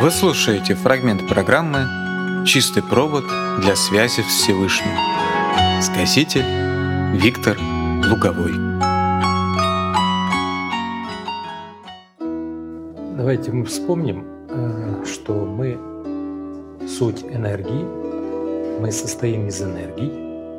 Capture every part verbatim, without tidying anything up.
Вы слушаете фрагмент программы «Чистый провод для связи с Всевышним». Сказитель Виктор Луговой. Давайте мы вспомним, что мы суть энергии, мы состоим из энергий,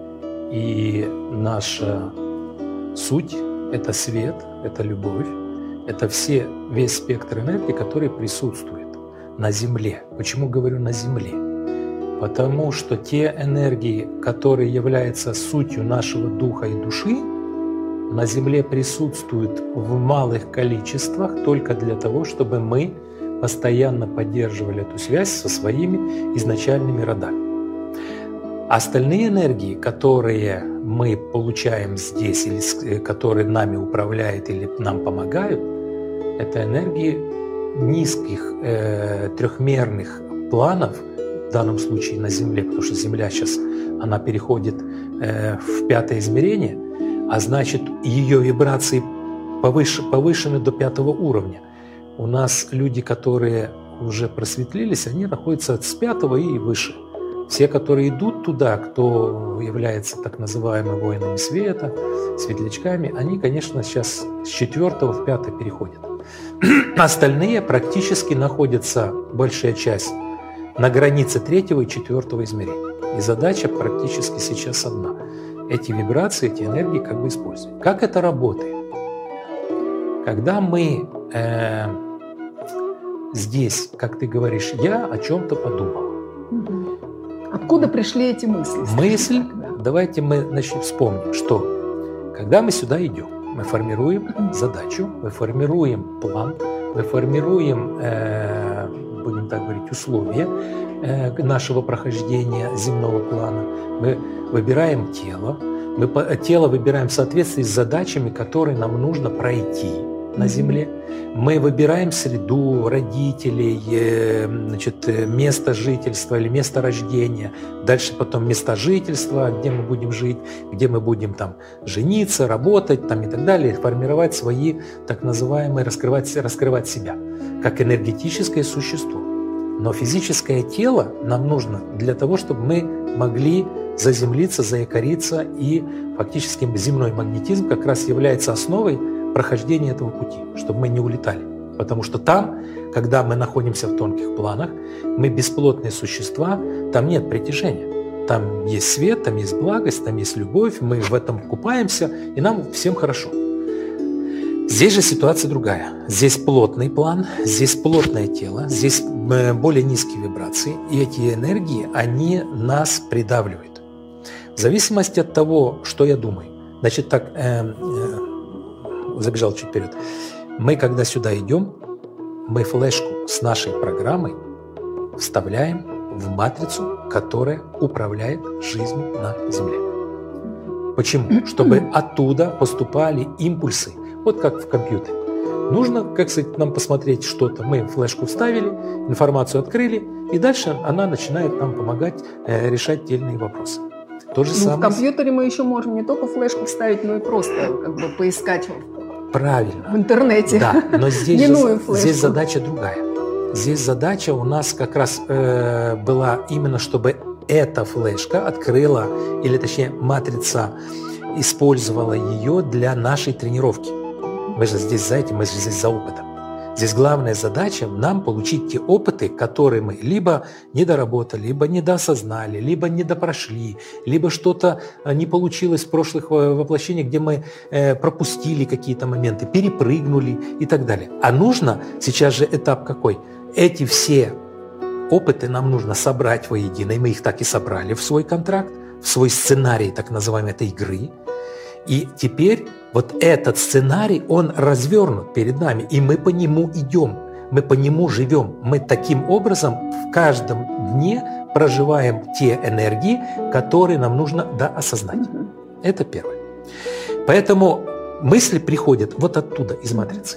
и наша суть – это свет, это любовь, это все, весь спектр энергии, который присутствует на Земле. Почему говорю «на Земле»? Потому что те энергии, которые являются сутью нашего духа и души, на Земле присутствуют в малых количествах только для того, чтобы мы постоянно поддерживали эту связь со своими изначальными родами. Остальные энергии, которые мы получаем здесь, или которые нами управляют или нам помогают, это энергии низких э, трехмерных планов, в данном случае на Земле, потому что Земля сейчас она переходит э, в пятое измерение, а значит ее вибрации повыш, повышены до пятого уровня. У нас люди, которые уже просветлились, они находятся с пятого и выше. Все, которые идут туда, кто является так называемыми воинами света, светлячками, они, конечно, сейчас с четвертого в пятое переходят. Остальные практически находятся, большая часть, на границе третьего и четвертого измерения. И задача практически сейчас одна. Эти вибрации, эти энергии как бы использовать. Как это работает? Когда мы э, здесь, как ты говоришь, я о чем-то подумал. Откуда пришли эти мысли? Мысль, давайте мы значит, вспомним, что когда мы сюда идем, мы формируем задачу, мы формируем план, мы формируем, э, будем так говорить, условия э, нашего прохождения земного плана, мы выбираем тело, мы тело выбираем в соответствии с задачами, которые нам нужно пройти на Земле. Мы выбираем среду, родителей, значит, место жительства или место рождения, дальше потом места жительства, где мы будем жить, где мы будем там жениться, работать там, и так далее, формировать свои так называемые, раскрывать, раскрывать себя как энергетическое существо. Но физическое тело нам нужно для того, чтобы мы могли заземлиться, заякориться, и фактически земной магнетизм как раз является основой прохождения этого пути, чтобы мы не улетали. Потому что там, когда мы находимся в тонких планах, мы бесплотные существа, там нет притяжения. Там есть свет, там есть благость, там есть любовь, мы в этом купаемся, и нам всем хорошо. Здесь же ситуация другая. Здесь плотный план, здесь плотное тело, здесь более низкие вибрации, и эти энергии, они нас придавливают. В зависимости от того, что я думаю. Значит, так... Э, э, забежал чуть вперед. Мы, когда сюда идем, мы флешку с нашей программой вставляем в матрицу, которая управляет жизнью на Земле. Почему? Чтобы оттуда поступали импульсы, вот как в компьютере. Нужно, как сказать, нам посмотреть что-то. Мы флешку вставили, информацию открыли, и дальше она начинает нам помогать э, решать те или иные вопросы. То же ну, самое... В компьютере мы еще можем не только флешку вставить, но и просто как бы поискать Правильно. в интернете. Да, но здесь, же, здесь задача другая. Здесь задача у нас как раз э, была именно, чтобы эта флешка открыла, или точнее матрица использовала ее для нашей тренировки. Мы же здесь за этим, мы же здесь за опытом. Здесь главная задача нам получить те опыты, которые мы либо недоработали, либо недоосознали, либо недопрошли, либо что-то не получилось в прошлых воплощениях, где мы э, пропустили какие-то моменты, перепрыгнули и так далее. А нужно, сейчас же этап какой? Эти все опыты нам нужно собрать воедино, и мы их так и собрали в свой контракт, в свой сценарий так называемой этой игры. И теперь вот этот сценарий, он развернут перед нами, и мы по нему идем, мы по нему живем. Мы таким образом в каждом дне проживаем те энергии, которые нам нужно доосознать. Это первое. Поэтому мысли приходят вот оттуда, из матрицы.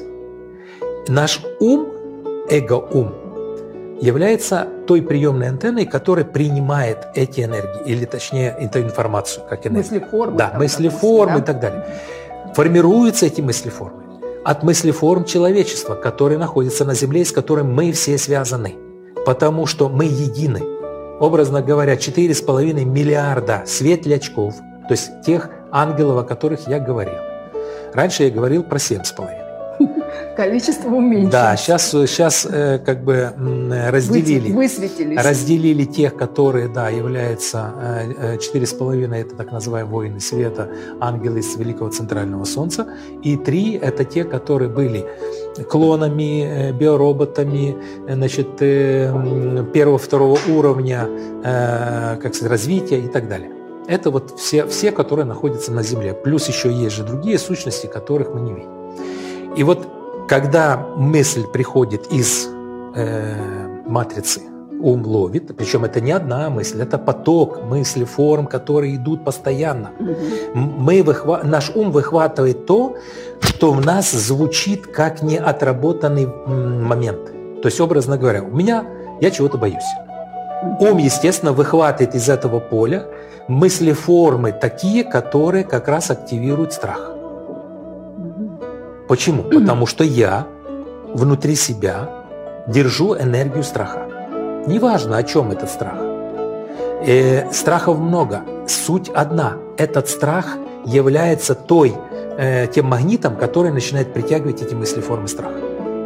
Наш ум, эго-ум, является той приемной антенной, которая принимает эти энергии, или точнее эту информацию, как энергию. Мыслеформы. Да, мыслеформы, да? И так далее. Формируются эти мыслеформы от мыслеформ человечества, которые находятся на Земле и с которым мы все связаны. Потому что мы едины. Образно говоря, четыре с половиной миллиарда светлячков, то есть тех ангелов, о которых я говорил. Раньше я говорил про семь с половиной. Количество уменьшилось. Да, сейчас, сейчас э, как бы разделили, Высветились. разделили тех, которые, да, являются э, четыре с половиной, это так называемые воины света, ангелы из Великого Центрального Солнца, и три это те, которые были клонами, биороботами, значит, э, первого-второго уровня, э, как сказать, развития и так далее. Это вот все, все, которые находятся на Земле. Плюс еще есть же другие сущности, которых мы не видим. И вот когда мысль приходит из э, матрицы, ум ловит, причем это не одна мысль, это поток мыслей, форм, которые идут постоянно. Мы выхва... Наш ум выхватывает то, что в нас звучит как неотработанный момент. То есть, образно говоря, у меня, я чего-то боюсь. Ум, естественно, выхватывает из этого поля мысли-формы такие, которые как раз активируют страх. Почему? Потому что я внутри себя держу энергию страха. Неважно, о чем этот страх. Э, страхов много. Суть одна. Этот страх является той, э, тем магнитом, который начинает притягивать эти мысли-формы страха.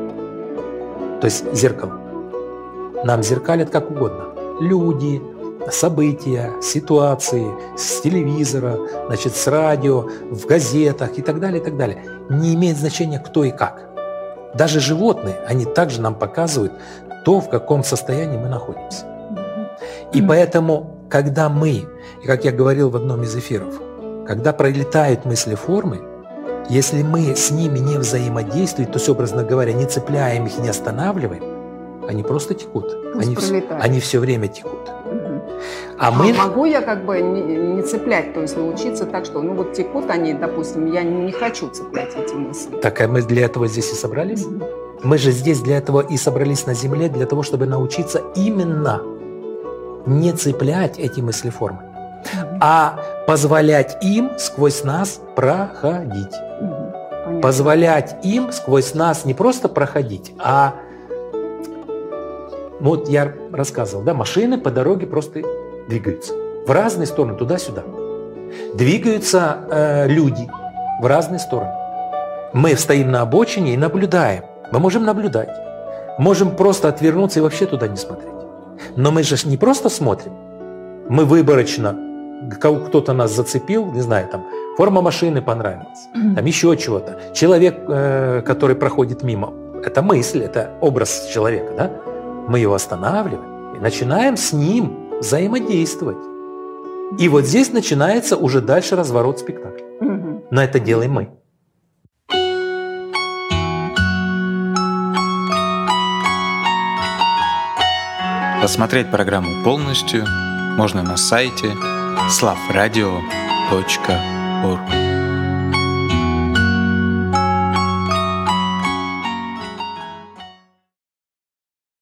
То есть зеркало. Нам зеркалят как угодно. Люди, события, ситуации, с телевизора, значит, с радио, в газетах и так далее, и так далее. Не имеет значения, кто и как. Даже животные, они также нам показывают то, в каком состоянии мы находимся. И поэтому, когда мы, как я говорил в одном из эфиров, когда пролетают мысли-формы, если мы с ними не взаимодействуем, то есть, образно говоря, не цепляем их и не останавливаем, они просто текут. Они, они все время текут. А, а мы... могу я как бы не, не цеплять, то есть научиться так, что ну вот текут они, допустим, я не хочу цеплять эти мысли. Так, а мы для этого здесь и собрались? Mm-hmm. Мы же здесь для этого и собрались на Земле, для того, чтобы научиться именно не цеплять эти мыслеформы, mm-hmm. а позволять им сквозь нас проходить. Mm-hmm. Позволять им сквозь нас не просто проходить, а... Вот я рассказывал, да, машины по дороге просто двигаются в разные стороны, туда-сюда. Двигаются э, люди в разные стороны. Мы стоим на обочине и наблюдаем. Мы можем наблюдать. Можем просто отвернуться и вообще туда не смотреть. Но мы же не просто смотрим. Мы выборочно, кто-то нас зацепил, не знаю, там, форма машины понравилась, там еще чего-то. Человек, э, который проходит мимо, это мысль, это образ человека, да? Мы его останавливаем и начинаем с ним взаимодействовать. И вот здесь начинается уже дальше разворот спектакля. Угу. Но это делаем мы. Посмотреть программу полностью можно на сайте славрадио точка орг.